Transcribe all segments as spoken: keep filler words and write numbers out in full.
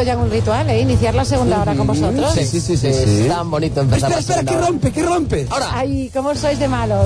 convertido ya en un ritual, ¿eh? Iniciar la segunda hora con vosotros. Sí, sí, sí, sí, Es sí. tan bonito empezar Espera, espera, la que segunda rompe, que rompe. hora. Ahora. Ay, ¿cómo sois de malos?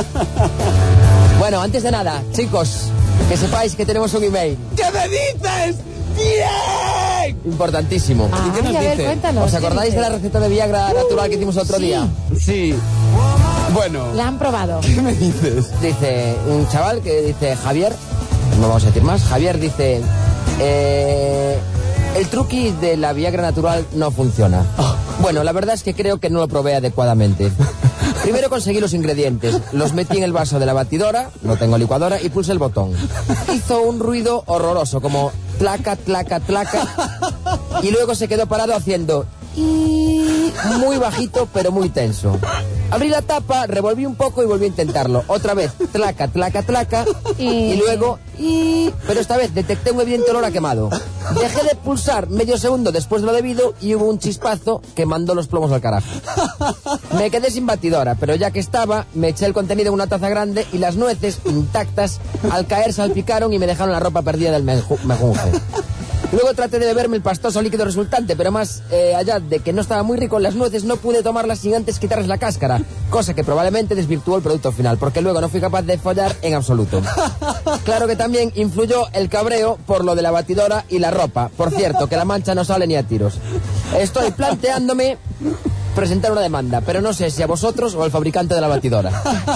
Bueno, antes de nada, chicos, que sepáis que tenemos un email. ¿Qué me dices? ¡Bien! Importantísimo. Ay, qué nos a ver, dice? cuéntanos. ¿Os ¿qué acordáis de dice? la receta de Viagra natural que hicimos otro sí. día? Sí. Bueno, La han probado. ¿qué me dices? Dice un chaval que dice Javier, no vamos a decir más, Javier dice, eh, el truqui de la Viagra natural no funciona. Oh. Bueno, la verdad es que creo que no lo probé adecuadamente. Primero conseguí los ingredientes, los metí en el vaso de la batidora, no tengo licuadora, y pulsé el botón. Hizo un ruido horroroso, como tlaca, tlaca, tlaca, y luego se quedó parado haciendo y muy bajito pero muy tenso. Abrí la tapa, revolví un poco y volví a intentarlo. Otra vez, tlaca, tlaca, tlaca, y, y luego y... Pero esta vez detecté un evidente olor a quemado. Dejé de pulsar medio segundo después de lo debido y hubo un chispazo que mandó los plomos al carajo. Me quedé sin batidora, pero ya que estaba, me eché el contenido en una taza grande y las nueces, intactas, al caer salpicaron y me dejaron la ropa perdida del menju- mejunje. Luego traté de beberme el pastoso líquido resultante, pero más eh, allá de que no estaba muy rico en las nueces, no pude tomarlas sin antes quitarles la cáscara, cosa que probablemente desvirtuó el producto final, porque luego no fui capaz de follar en absoluto. Claro que también influyó el cabreo por lo de la batidora y la ropa. Por cierto, que la mancha no sale ni a tiros. Estoy planteándome presentar una demanda, pero no sé si a vosotros o al fabricante de la batidora.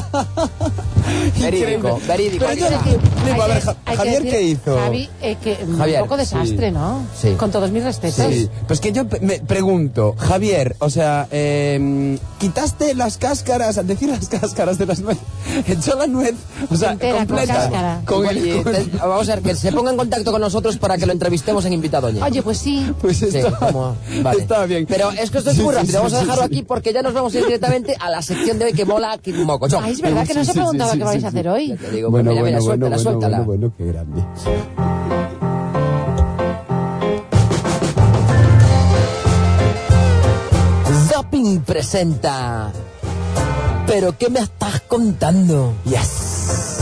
Verídico, verídico. Pero yo Hay que- digo, a hay ver, que- Ja- hay que Javier, decir, ¿qué hizo? Javi, eh, que un Javier, poco desastre, sí. ¿no? Sí. Con todos mis respetos. Sí, pues que yo pe- me pregunto, Javier, o sea, eh, quitaste las cáscaras, al decir las cáscaras de las nueces, echó la nuez, o sea, Entera, con completa. cáscara. Con el- Y con- te- vamos a ver, que se ponga en contacto con nosotros para que lo entrevistemos en Invitadoña. Oye, pues sí. Pues Sí, está, como- vale. está bien. Pero es que esto es Sí, muy sí, rápido. sí, Vamos a sí, dejarlo sí. aquí porque ya nos vamos a ir directamente a la sección de hoy que mola que un moco. Ay, es verdad que no Sí, se ha sí, preguntado sí, qué sí, vais sí, a hacer sí. hoy. Ya te digo, Bueno, mira, mira, bueno, suéltala, bueno, suéltala. bueno, bueno, qué grande. Zapping presenta. ¿Pero qué me estás contando? Yes.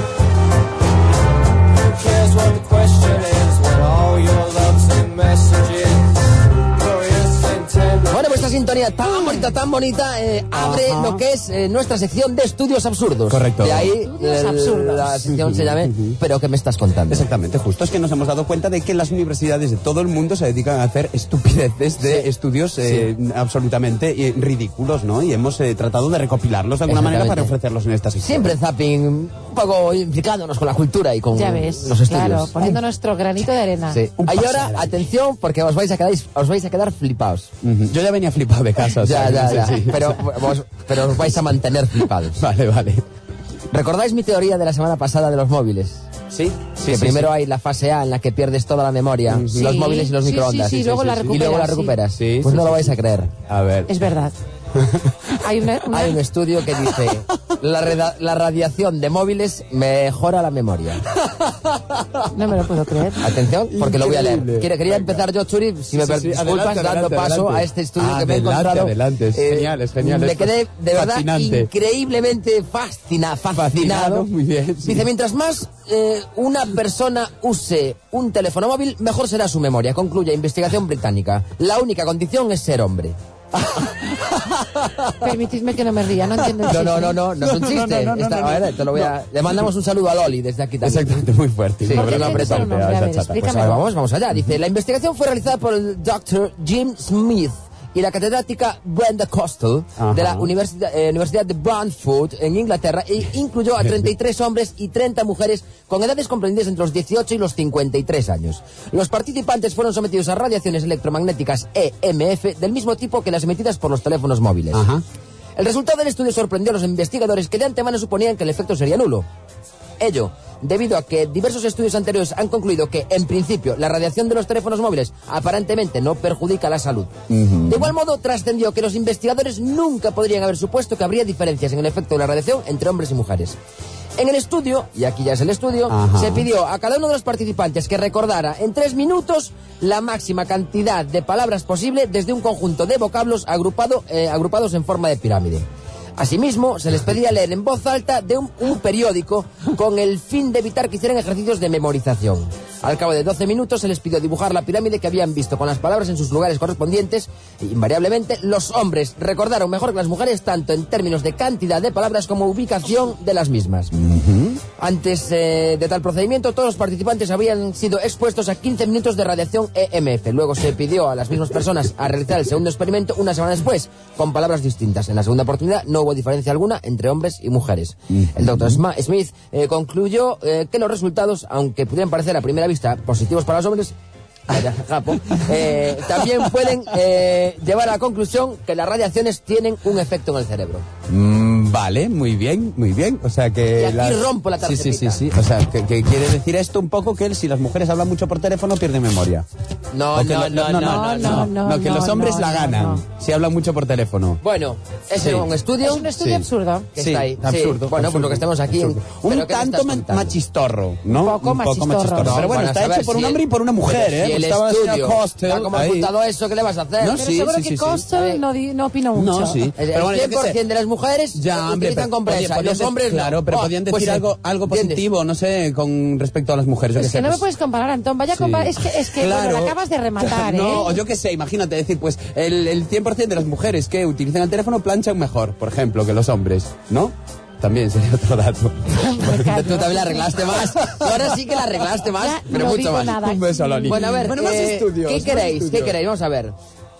Here's what the question is, what all your loves and messages, glorious and tender. Bueno, pues esta sintonía tan bonita, tan bonita, eh, abre Ajá. lo que es eh, nuestra sección de estudios absurdos. Correcto. De ahí Estudios el- absurdos. la sección se llame ¿Pero qué me estás contando? Exactamente, justo es que nos hemos dado cuenta de que las universidades de todo el mundo se dedican a hacer estupideces de Sí. estudios eh, absolutamente eh, ridículos, ¿no? Y hemos eh, tratado de recopilarlos de alguna manera para Exactamente. ofrecerlos en esta sección. Siempre Zapping, un poco implicándonos con la cultura y con Ya ves. los estudios. Claro, poniendo nuestro granito de arena. Sí. Un Y paso ahora, adelante. atención, porque os vais a quedar, os vais a quedar flipados. Ujú. Yo ya venía flipado de casa. o Ya, sea, ya, sí, ya. sí. Pero, vos, pero os vais a mantener flipados. Vale, vale. ¿Recordáis mi teoría de la semana pasada de los móviles? Sí, sí, que sí, primero sí. hay la fase A en la que pierdes toda la memoria, Sí. los móviles y los Sí, microondas. sí, sí, luego la Y luego la recuperas, sí. recuperas. Sí, pues sí, no lo sí, vais sí. a creer. A ver. Es verdad. Hay una, una- Hay un estudio que dice la, reda- la radiación de móviles mejora la memoria. No me lo puedo creer. Atención, porque lo voy a leer. Increíble. Quería, quería empezar yo, Churi, si me Sí, per- sí, disculpas, adelante, dando adelante, paso adelante. a este estudio que me he Adelante, encontrado. adelante. Es genial, es genial, Me esto quedé es de verdad fascinante. increíblemente fascina, fascinado. Fascinado, muy bien, sí. Dice, mientras más eh, una persona use un teléfono móvil, mejor será su memoria. Concluye investigación británica. La única condición es ser hombre. Permitidme que no me ría, no entiendo el No, no, chiste. no, no, no es un No, no, chiste. no, no, Esta- no, no. a ver, te lo voy a- Le mandamos un saludo a Loli desde aquí también. Exactamente, muy fuerte. Sí, Una pero broma no, pero apretante eso no, a hombre, a esa ver, chata. explícame. Pues a ver, vamos, vamos allá. Dice, la investigación fue realizada por el doctor Jim Smith y la catedrática Brenda Costle Ajá. de la Universidad, eh, Universidad de Bradford en Inglaterra e incluyó a treinta y tres hombres y treinta mujeres con edades comprendidas entre los dieciocho y los cincuenta y tres años. Los participantes fueron sometidos a radiaciones electromagnéticas E M F del mismo tipo que las emitidas por los teléfonos móviles. Ajá. El resultado del estudio sorprendió a los investigadores que de antemano suponían que el efecto sería nulo. Ello, debido a que diversos estudios anteriores han concluido que, en principio, la radiación de los teléfonos móviles aparentemente no perjudica la salud. De igual modo, trascendió que los investigadores nunca podrían haber supuesto que habría diferencias en el efecto de la radiación entre hombres y mujeres. En el estudio, y aquí ya es el estudio, Ajá. se pidió a cada uno de los participantes que recordara en tres minutos la máxima cantidad de palabras posible desde un conjunto de vocablos agrupado, eh, agrupados en forma de pirámide. Asimismo, se les pedía leer en voz alta de un, un periódico con el fin de evitar que hicieran ejercicios de memorización. Al cabo de doce minutos se les pidió dibujar la pirámide que habían visto con las palabras en sus lugares correspondientes e invariablemente los hombres recordaron mejor que las mujeres tanto en términos de cantidad de palabras como ubicación de las mismas. Uh-huh. Antes eh, de tal procedimiento todos los participantes habían sido expuestos a quince minutos de radiación E M F. Luego se pidió a las mismas personas a realizar el segundo experimento una semana después con palabras distintas. En la segunda oportunidad no hubo diferencia alguna entre hombres y mujeres. Uh-huh. El doctor Smith eh, concluyó eh, que los resultados, aunque pudieran parecer a primera vista positivos para los hombres, eh, también pueden eh, llevar a la conclusión que las radiaciones tienen un efecto en el cerebro. Mm, vale, muy bien, muy bien. O sea que... Y aquí las... rompo la tarjetita. Sí, sí, sí, sí. O sea, que, que quiere decir esto un poco que si las mujeres hablan mucho por teléfono pierden memoria. No, no, no, no, no, no, no, no, no, que los hombres no, la ganan no, no. si hablan mucho por teléfono. Bueno, es Sí. un estudio... Es un estudio Sí. absurdo. que Sí, está ahí. absurdo. Sí. Bueno, absurdo, pues lo que estamos aquí... absurdo. ¿pero Un qué me tanto estás ma- contando? machistorro, ¿no? Un poco machistorro. No, Pero bueno, van a está saber hecho por si un el- hombre y por una mujer, pero ¿eh? si el Estaba en estudio Hostel, está como ahí. apuntado eso, ¿qué le vas a hacer? No, Pero sí, seguro sí, que sí, sí. Coastal no, di- no opina mucho. No, sí. El, Pero el bueno, yo qué cien por ciento sé. de las mujeres Ya, hombre, utilizan pero compresa, podían- y los podían- hombres no. Claro, pero Oh, podían pues decir sí. algo, algo ¿Entiendes? positivo, no sé, con respecto a las mujeres. Yo Es qué que sé, no me pues- puedes comparar, Antón. Vaya a Sí. comparar. Es que, es que bueno, la acabas de rematar, ¿eh? No, o yo qué sé, imagínate decir, pues el, el cien por ciento de las mujeres que utilizan el teléfono planchan mejor, por ejemplo, que los hombres, ¿no? También sería otro dato. Me callo. Tú también la arreglaste más. Tú ahora sí que la arreglaste más, Ya pero no mucho digo más. nada. Un beso a Loli. Bueno, a ver, Bueno, más eh, estudios, ¿qué más queréis? ¿Qué estudios. queréis? Vamos a ver.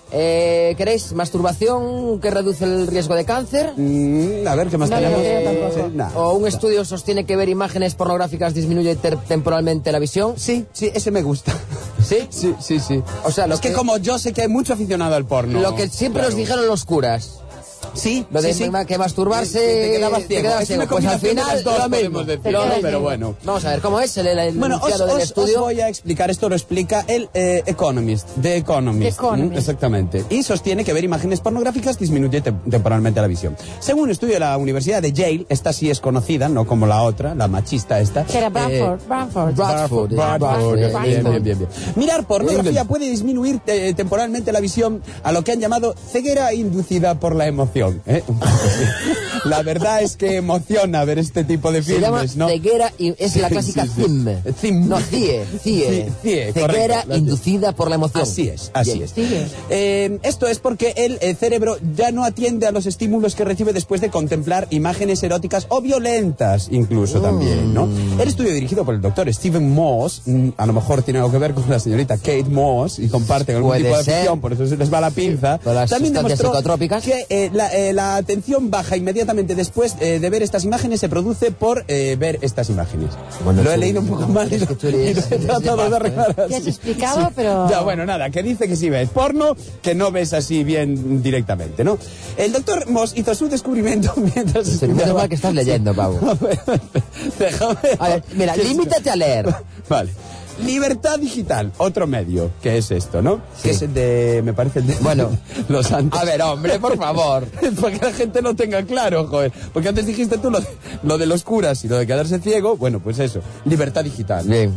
Eh, ¿Queréis masturbación que reduce el riesgo de cáncer? Mm, a ver, ¿qué más No, tenemos? no, no, tampoco. Sí, nah. ¿O un estudio sostiene que ver imágenes pornográficas disminuye ter- temporalmente la visión? Sí, sí, ese me gusta. ¿Sí? Sí, sí, sí. O sea, lo es que, que- como yo sé que hay mucho aficionado al porno. Lo que siempre Claro. nos dijeron los curas. Sí, Lo de sí, sí. ma- que masturbarse Te quedabas ciego. quedabas Es ciego. una Pues al combinación de final las dos, lo mismo. podemos decir, Te Lo quedas mismo. pero bueno. Vamos a ver, ¿cómo es el, el, el Bueno, os, enunciado del os- estudio? os voy a explicar, esto lo explica el eh, Economist, The Economist. The Economist. Mm, exactamente. Y sostiene que ver imágenes pornográficas disminuye te- temporalmente la visión. Según un estudio de la Universidad de Yale, esta sí es conocida, no como la otra, la machista esta. Que era Bradford, eh, Bradford. Bradford, Bradford, Bradford, bien, Bradford. bien, bien, bien. Mirar pornografía puede disminuir eh, temporalmente la visión a lo que han llamado ceguera inducida por la emoción. ¿eh? Un poco así. La verdad es que emociona ver este tipo de Se llama filmes, ¿no? ceguera, y es la Sí, clásica sí, sí. CIM. Cim. No, CIE, CIE. Sí, CIE, Ceguera correcto, lo has inducida por la emoción. Así es, así Bien. es. Sigue. Eh, esto es porque el, eh, cerebro ya no atiende a los estímulos que recibe después de contemplar imágenes eróticas o violentas, incluso también, ¿no? El estudio dirigido por el doctor Stephen Moss, mm, a lo mejor tiene algo que ver con la señorita Kate Moss y comparten algún Puede tipo de ser. afición, por eso se les va la pinza. Con las También sustancias demostró psicotrópicas. que eh, la, eh, la atención baja inmediatamente después eh, de ver estas imágenes se produce por eh, ver estas imágenes. Bueno, lo he tú- leído un poco mal y es lo, que tú eres- y lo he eres tratado de nefasto, ¿eh? arreglar Ya así. has explicado, pero- Ya, bueno, nada, que dice que si ves porno, que no ves así bien directamente, ¿no? El doctor Moss hizo su descubrimiento mientras Menos estudiaba... mal que estás leyendo, Pau. Déjame... A ver, mira, que- límitate a leer. Vale. Libertad Digital, otro medio, que es esto, ¿no? Sí. Que es el de, me parece el de Bueno, los santos. A ver, hombre, por favor. Para que la gente lo tenga claro, joder. Porque antes dijiste tú lo de, lo de los curas y lo de quedarse ciego. Bueno, pues eso, libertad digital. Bien.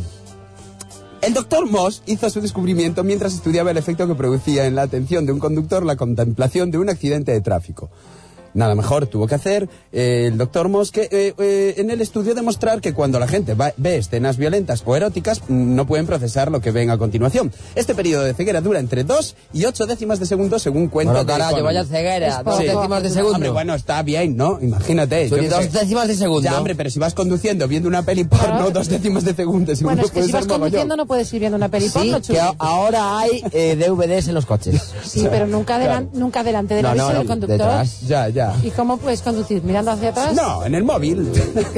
El doctor Moss hizo su descubrimiento mientras estudiaba el efecto que producía en la atención de un conductor la contemplación de un accidente de tráfico. Nada mejor tuvo que hacer eh, el doctor Moss que eh, eh, en el estudio demostrar que cuando la gente va- ve escenas violentas o eróticas mm, no pueden procesar lo que ven a continuación. Este periodo de ceguera dura entre dos y ocho décimas de segundo según cuenta Bueno, The carajo, Economist. vaya ceguera. Es Dos poco. décimas de segundo. Hombre, bueno, está bien, ¿no? Imagínate. Tú yo ni qué dos sé. décimas de segundo. Ya, hombre, pero si vas conduciendo viendo una peli porno, Claro. dos décimas de segundo, seguro Bueno, es que puede si ser vas mogollón. conduciendo no puedes ir viendo una peli Sí, porno, que chuli. a- ahora hay eh, D V Ds en los coches. Sí, pero nunca, delan- nunca delante de la No, vista no, del no, conductor. detrás. Ya, ya. ¿Y cómo puedes conducir? ¿Mirando hacia atrás? No, en el móvil.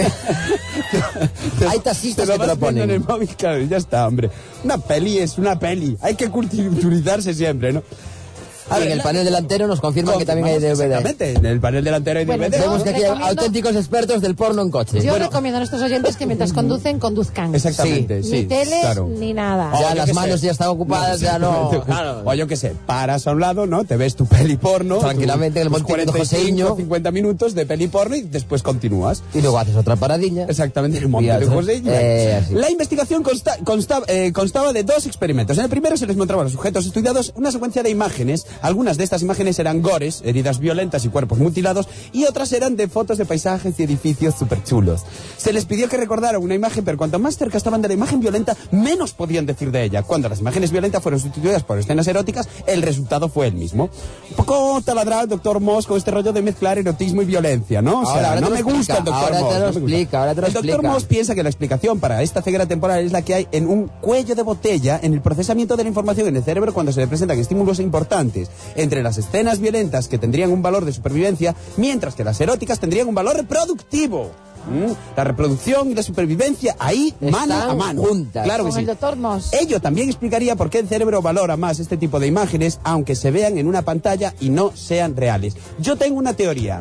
Hay taxistas Te que te lo vas viendo ponen. en el móvil, claro, ya está, hombre. Una peli es una peli. Hay que culturizarse siempre, ¿no? Y en el la- panel delantero nos confirman que también hay D V D. Exactamente, en el panel delantero hay Bueno, D V D. yo- Vemos que aquí hay Recomiendo- auténticos expertos del porno en coche. Yo Bueno. recomiendo a nuestros oyentes que mientras conducen, conduzcan. Exactamente, sí. Ni teles, claro. ni nada. O Ya yo las qué manos sé. ya están ocupadas, ya no. Claro. O yo qué sé, paras a un lado, ¿no? Te ves tu peli porno. Tranquilamente en el tus Monte de cuarenta y cinco, Joseiño. cincuenta minutos de peli porno y después continúas. Y luego haces otra paradilla. Exactamente, en el monte Y de atrás. José. Eh, así. La investigación consta- consta- eh, constaba de dos experimentos. En el primero se les mostraba a los sujetos estudiados una secuencia de imágenes Algunas de estas imágenes eran gores, heridas violentas y cuerpos mutilados, y otras eran de fotos de paisajes y edificios súper chulos. Se les pidió que recordaran una imagen, pero cuanto más cerca estaban de la imagen violenta, menos podían decir de ella. Cuando las imágenes violentas fueron sustituidas por escenas eróticas, el resultado fue el mismo. Un poco taladrado el doctor Moss con este rollo de mezclar erotismo y violencia, ¿no? O sea, Ahora, ahora no te me lo gusta explica, el doctor ahora Moss. te lo no me gusta. explica, ahora te lo el doctor explica. Moss piensa que la explicación para esta ceguera temporal es la que hay en un cuello de botella en el procesamiento de la información en el cerebro cuando se le presentan estímulos importantes entre las escenas violentas que tendrían un valor de supervivencia, mientras que las eróticas tendrían un valor reproductivo. ¿Mm? La reproducción y la supervivencia ahí, mano Están a mano. juntas. Claro que Con sí. el doctor Moss. Ello también explicaría por qué el cerebro valora más este tipo de imágenes, aunque se vean en una pantalla y no sean reales. Yo tengo una teoría.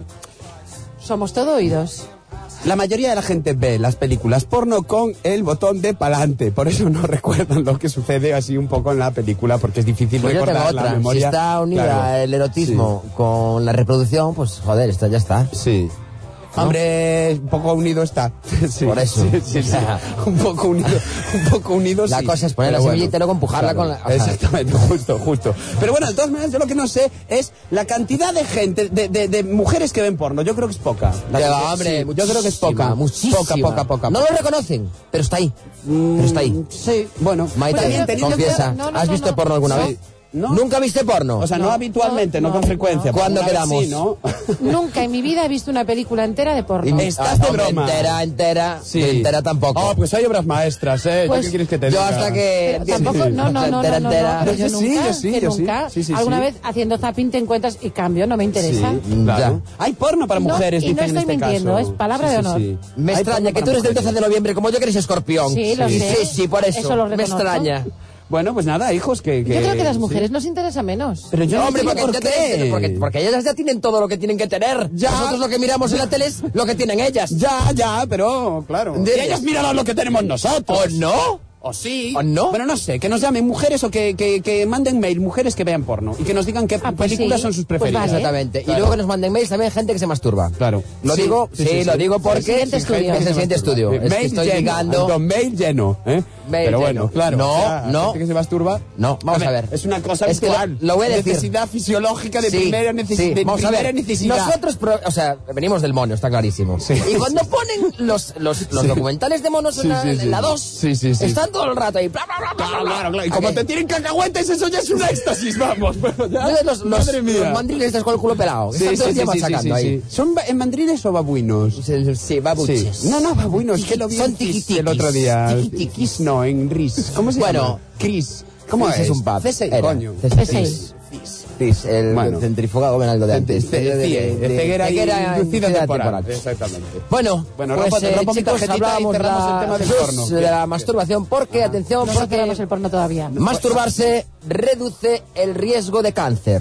Somos todo oídos. La mayoría de la gente ve las películas porno con el botón de pa'lante, por eso no recuerdan lo que sucede así un poco en la película, porque es difícil Pues yo tengo recordar la otra. memoria. Si está unida Claro. el erotismo con la reproducción, pues joder, esto ya está. Sí. ¿No? Hombre, un poco unido está. Sí, Por eso. Sí, sí, sí. Un poco unido, un poco unido La sí. cosa es poner Pero la semillita y luego empujarla con la- o sea- Exactamente, justo, justo. Pero bueno, de todas maneras, yo lo que no sé es la cantidad de gente, de, de, de mujeres que ven porno. Yo creo que es poca. La Ya que- va, hombre, sí, yo creo que es poca. muchísima. Poca, poca, poca. No lo reconocen, pero está ahí. Pero está ahí. Sí, bueno. Maite, Bueno, yo- confiesa, no, no, ¿has no, visto no. porno alguna No. vez? ¿No? ¿Nunca viste porno? O sea, no, No, habitualmente, no, no, con no. frecuencia. ¿Cuándo Una vez quedamos? sí, ¿no? Nunca en mi vida he visto una película entera de porno. Y- Estás de hombre, broma. Entera, entera, Sí. entera tampoco. Oh, pues hay obras maestras, ¿eh? Pues ¿Qué quieres que te yo diga? hasta que... Pero tampoco, no, no, no, entera, no, no, entera. no, pero yo Yo sí, nunca, yo sí, que yo sí. nunca, Sí, sí, alguna sí. vez haciendo zapping te encuentras y cambio, no me interesa. Sí, Mm, claro. ya. Hay porno para No, mujeres, y no dicen en estoy este mintiendo, caso. es palabra de honor. Me Hay extraña porno que tú para eres del doce mujeres. de noviembre, como yo que eres escorpión. Sí, lo sí. sé. Sí, sí, por eso. Eso lo Me reconozco. extraña. Bueno, pues nada, hijos, que... que Yo creo que a las sí. mujeres nos interesa menos. Pero yo no Hombre, entiendo porque, por qué. porque, porque ellas ya tienen todo lo que tienen que tener. Ya. Nosotros lo que miramos en la tele es lo que tienen ellas. Ya, ya, pero claro. De Y ellas miran lo que tenemos nosotros. ¿O no? ¿O sí? ¿O no? Bueno, no sé, que nos llamen mujeres o que, que, que manden mail mujeres que vean porno y que nos digan qué Ah, pues películas sí. son sus Pues preferidas. vale. Exactamente. Claro. Y luego que nos manden mails también gente que se masturba. Claro. Lo Sí, digo, sí, sí, sí, lo sí. digo porque siguiente estudio. es el siguiente estudio. Es que Mail estoy lleno, ligando. con mail lleno, ¿eh? Mail Pero lleno. bueno, claro. No, o sea, no. gente que se masturba. No, vamos a ver. Es una cosa Es que lo- habitual. lo voy a decir. Necesidad fisiológica de Sí, primera, necesi- sí. de Vamos a primera ver. necesidad. Nosotros, pro- o sea, venimos del mono, está clarísimo. Sí. Y cuando ponen los, los, los Sí. documentales de monos Sí, en la, sí, en sí. la dos, Sí, sí, sí. están todo el rato ahí. Bla, bla, bla, bla, Claro, bla, claro, bla. claro. Y como Ok. te tienen cacahuetes, eso ya es un éxtasis, vamos. Bueno, ya. Entonces los, los, Madre mía. los mandriles estos con el culo pelado. Sí, Están todo sí, el día sí, sí, machacando sí, sí, ahí. sí. ¿Son ba- en mandrines o babuinos? Sí, sí, babuches. Sí. No, no, babuinos, que lo vi Son en Kiss tiquitiquis. el otro día. Tiquitiquis. Kiss no, en Ris. ¿Cómo se Bueno, llama? Chris. ¿Cómo Chris es? es un pub. C seis, Era. coño. C seis. Cis. Cis, el Bueno. centrifugado venaldo de antes. Ce- ce- cie- de ceguera y inducida temporal. Exactamente. Bueno, Bueno, pues, rompo- eh, rompo mi chicos, tarjetita y hablábamos cerramos la- el tema del Jesús, porno. de la masturbación, porque, atención, No porque cerramos el porno todavía. masturbarse reduce el riesgo de cáncer.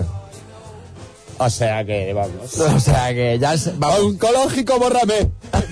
O sea que, vamos. O sea que ya es- vamos, Oncológico, bórrame.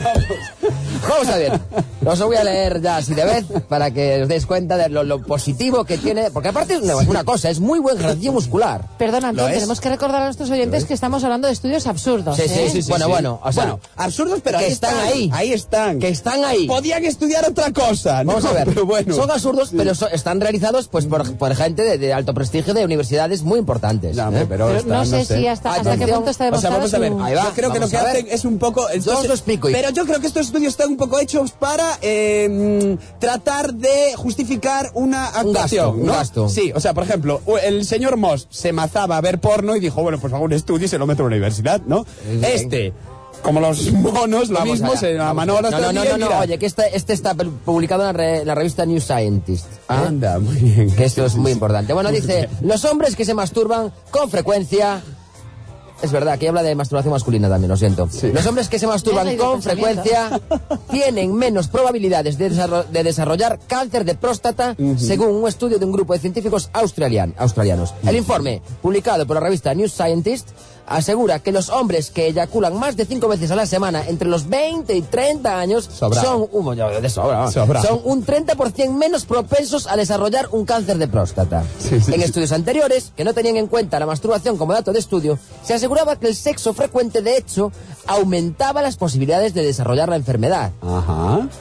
vamos a ver. Os lo voy a leer ya así de vez para que os deis cuenta de lo, lo positivo que tiene. Porque aparte, una, una cosa, es muy buen ejercicio muscular. Perdona, Antón, ¿Lo es? tenemos que recordar a nuestros oyentes que estamos hablando de estudios absurdos. Sí, sí, ¿eh? sí, sí. Bueno, bueno, o sea, bueno, absurdos, pero que ahí están ahí. Ahí están. Que están ahí. Podían estudiar otra cosa. ¿no? Vamos a ver, Pero bueno. son absurdos, pero so- están realizados pues por, por gente de, de alto prestigio de universidades muy importantes. Ya, hombre, ¿eh? pero Pero está, no sé si hasta, hasta qué Atención. punto está O sea, demostrado vamos a ver, su- Ahí va, yo creo que lo vamos que a ver. hacen es un poco... Yo os lo explico. Pero yo creo que estos estudios están un poco hechos para eh, tratar de justificar una actuación, gasto, un ¿no? gasto. Sí, o sea, por ejemplo, el señor Moss se mazaba a ver porno y dijo, bueno, pues hago un estudio y se lo meto a la universidad, ¿no? Bien. Este, como los monos, lo Vamos mismo, allá, se la vamos manó allá. hasta No, el no, día no, y no, mira. oye, que este, este está publicado en la, re- la revista New Scientist. ¿eh? Anda, muy bien. Que esto es muy importante. Bueno, dice, los hombres que se masturban con frecuencia... Es verdad, aquí habla de masturbación masculina también, lo siento. Sí. Los hombres que se masturban Me ha leído con el pensamiento. frecuencia tienen menos probabilidades de, desarro- de desarrollar cáncer de próstata, según un estudio de un grupo de científicos australian- australianos. El informe, publicado por la revista New Scientist, asegura que los hombres que eyaculan más de cinco veces a la semana entre los veinte y treinta años Sobrado. son un, de sobra, vamos. Sobrado. son un treinta por ciento menos propensos a desarrollar un cáncer de próstata. Sí, sí, en sí. estudios anteriores, que no tenían en cuenta la masturbación como dato de estudio, se aseguraba que el sexo frecuente, de hecho, aumentaba las posibilidades de desarrollar la enfermedad. Ajá.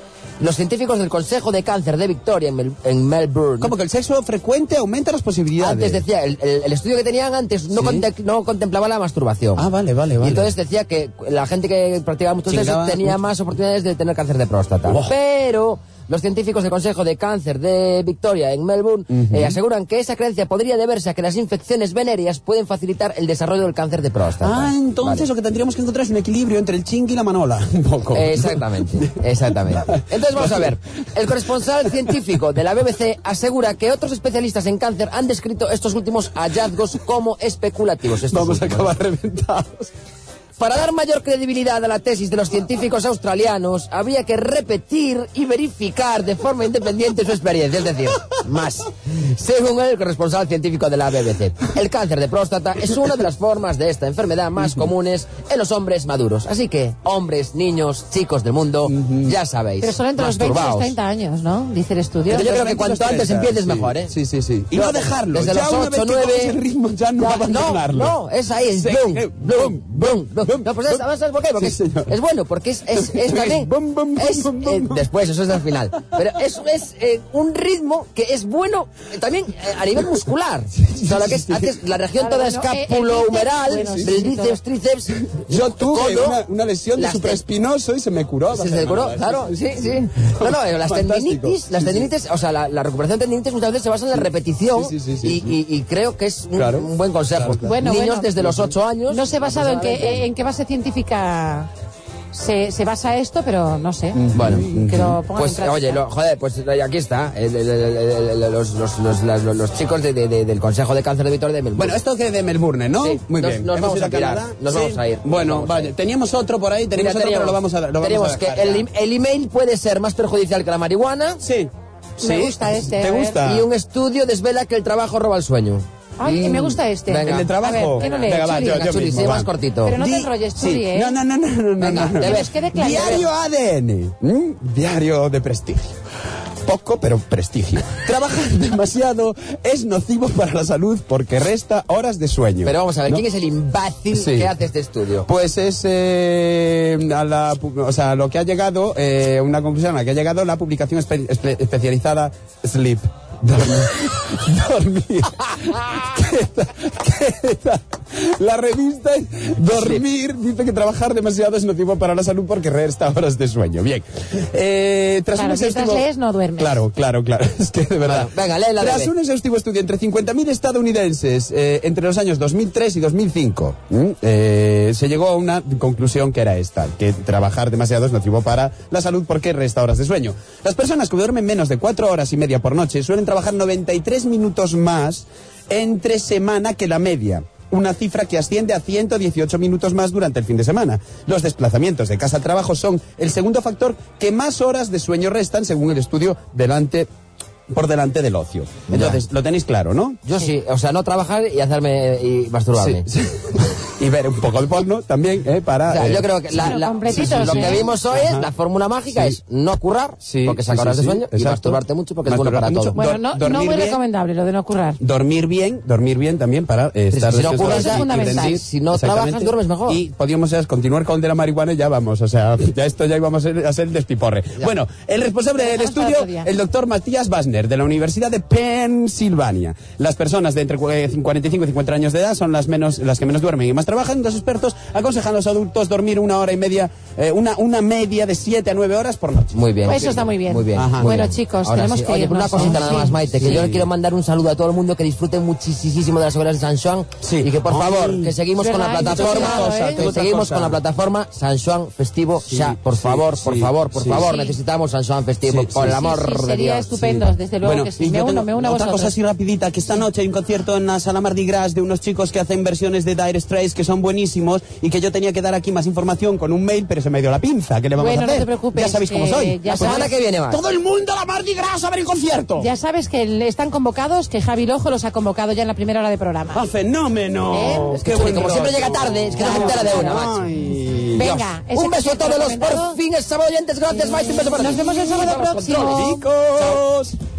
Los científicos del Consejo de Cáncer de Victoria en, Mel en Melbourne... Como que el sexo frecuente aumenta las posibilidades. Antes decía, el, el, el estudio que tenían antes no, ¿Sí? conte no contemplaba la masturbación. Ah, vale, vale, vale. Y entonces decía que la gente que practicaba mucho sexo Chingaba tenía mucho. más oportunidades de tener cáncer de próstata. Oh. Pero los científicos del Consejo de Cáncer de Victoria en Melbourne uh-huh. eh, aseguran que esa creencia podría deberse a que las infecciones venéreas pueden facilitar el desarrollo del cáncer de próstata. Ah, entonces vale. lo que tendríamos que encontrar es un equilibrio entre el chingui y la manola, un poco. Exactamente, exactamente. Entonces vamos a ver. El corresponsal científico de la B B C asegura que otros especialistas en cáncer han descrito estos últimos hallazgos como especulativos. Estos Vamos últimos. a acabar reventados. Para dar mayor credibilidad a la tesis de los científicos australianos, habría que repetir y verificar de forma independiente su experiencia, es decir, más. Según el corresponsal científico de la B B C, el cáncer de próstata es una de las formas de esta enfermedad más comunes en los hombres maduros. Así que, hombres, niños, chicos del mundo, ya sabéis. Pero solo entre los veinte y los masturbaos. treinta años, ¿no? Dice el estudio. Pero yo creo que cuanto antes empieces sí. mejor, ¿eh? Sí, sí, sí. Y no dejarlo. Desde ya los una ocho, vez que nueve... coges el ritmo, ya no ya, abandonarlo. No, no, es ahí, es Sí, boom, eh, boom, boom, boom. No, pues es, boom. ¿sabes por qué? Porque Sí, es, señor. es bueno, porque es, es, es también... Bum, bum, bum, es, bum, bum, eh, bum. después, eso es al final. Pero eso es eh, un ritmo que es bueno eh, también eh, a nivel muscular. O sea, lo que es, haces la región Claro, toda bueno, eh, el escapulo-humeral, bíceps, bueno, del sí, bíceps, todo. tríceps... Yo tuve codo, una, una lesión de las supraespinoso y se me curó. Se se curó, claro, sí, sí. No, no, eh, las Fantástico. tendinitis, las tendinitis, o sea, la, la recuperación de tendinitis muchas veces se basa en la repetición Sí, sí, sí, y, sí. y, y creo que es un, Claro. un buen consejo. Claro, claro. Bueno, Niños bueno. desde los ocho años... No sé basado en saben qué, en qué base científica se, se basa esto, pero no sé. Bueno, Que lo pongan pues en práctica. oye, lo- joder, pues aquí está, el- el- el- el- el- los, los, los, las- los- los chicos de, de- de- del Consejo de Cáncer de Victoria de Melbourne. Bueno, esto que de Melbourne, ¿no? Sí, Muy nos- bien. nos Hemos vamos ido a tirar, Canadá. nos vamos a ir, nos Bueno, vamos a vaya, ir. teníamos otro por ahí, teníamos Mira, otro, pero lo vamos a lo vamos tenemos a que dejar el, ya. im- el email puede ser más perjudicial que la marihuana Sí. Me Sí. gusta este, ¿Te a ver. gusta? y un estudio desvela que el trabajo roba el sueño. Ay, me gusta este. Venga. ¿El de trabajo? A ver, ¿qué no lees, Venga, va, Churi? yo, Venga, yo Churi, mismo, sí, va. más cortito. Pero no te Di- enrolles, sí. Churi, ¿eh? No, no, no, no, no, Venga, no, no. te Que ves. nos quede claro. Diario A D N. ¿m? Diario de prestigio. Poco, pero prestigio. Trabajar demasiado es nocivo para la salud porque resta horas de sueño. Pero vamos a ver, ¿no? ¿quién es el imbécil Sí. que hace este estudio? Pues es eh, a la, pu- o sea, lo que ha llegado, eh, una conclusión a la que ha llegado la publicación espe- espe- especializada Sleep. Dormir. Dormir. ¿Qué tal? ¿Qué tal? La revista es Dormir dice que trabajar demasiado es nocivo para la salud porque resta horas de sueño. Bien. Eh, tras Claro, un mientras exhaustivo- lees no duermes. Claro, claro, claro. Es que de verdad. Bueno, venga, lee la Tras leve. un exhaustivo estudio entre cincuenta mil estadounidenses eh, entre los años dos mil tres y dos mil cinco, ¿m? eh, se llegó a una conclusión que era esta, que trabajar demasiado es nocivo para la salud porque resta horas de sueño. Las personas que duermen menos de cuatro horas y media por noche suelen trabajar noventa y tres minutos más entre semana que la media. Una cifra que asciende a ciento dieciocho minutos más durante el fin de semana. Los desplazamientos de casa al trabajo son el segundo factor que más horas de sueño restan, según el estudio delante, por delante del ocio. Entonces, lo tenéis claro, ¿no? Yo sí, o sea, no trabajar y hacerme y masturbarme. Sí, sí. Y ver un poco de porno también, ¿eh? Para... O sea, eh, yo creo que la- Pero la- completitos, lo ¿eh? que vimos hoy es Ajá. la fórmula mágica Sí. es no currar, Sí, porque sí, saca horas sí, de sueño, sí, y exacto. masturbarte mucho porque es bueno para Masturbarte todo. mucho. Bueno, no, Dor- no muy dormir bien. recomendable lo de no currar. Dormir bien, dormir bien también para eh, estar si no deseoso curras y- ya- y fundamental. rendir. Si no Exactamente. trabajas, duermes mejor. Y podríamos ya continuar con el de la marihuana y ya vamos, o sea, ya esto ya íbamos a ser, a ser el despiporre. Bueno, el responsable del Dejamos para estudio, otro día. el doctor Matías Basner, de la Universidad de Pensilvania. Las personas de entre eh, cuarenta y cinco y cincuenta años de edad son las menos las que menos duermen y más trabajan. Los expertos aconsejan a los adultos dormir una hora y media, eh, una, una media de siete a nueve horas por noche. Muy bien. Eso está muy bien. Muy bien. Ajá. muy Bueno, bien. chicos, Ahora tenemos sí. que Oye, irnos, una cosita ¿no? nada más, Sí. Maite, que Sí. yo le quiero mandar un saludo a todo el mundo que disfrute muchísimo de las hogueras de San Juan Sí. y que por Ay. favor, que seguimos Es con la verdad, hay mucho plataforma, cuidado, ¿eh? que Tengo otra seguimos cosa. con la plataforma San Juan Festivo ya, por sí, favor, por sí, favor, por sí. favor, Sí. necesitamos San Juan Festivo, Sí, por sí, el sí, amor Sí, de sería Dios. estupendo, desde luego Bueno, que sí. y Me yo uno, tengo me uno a otra vosotros. cosa así rapidita, que esta noche hay un concierto en la sala Mardi Gras de unos chicos que hacen versiones de Dire Straits que son buenísimos y que yo tenía que dar aquí más información con un mail, pero se me dio la pinza. ¿Qué le vamos Bueno, a no hacer? te preocupes, Ya sabéis cómo que soy. ya La semana sabes- que viene más. Todo el mundo a la Mardi Gras a ver el concierto. Ya sabes que le- están convocados, que Javi Lojo los ha convocado ya en la primera hora de programa. ¡Ah, fenómeno! ¿Eh? Es que Qué Churi, buen como siempre rollo. llega tarde, es que la gente la de una, macho. Ay. Venga, ese Un beso a concierto todos los recomendado. por fin el sábado oyentes, gracias Maite, un beso para Nos ti. vemos el sábado Vamos, próximo. controles. Chicos.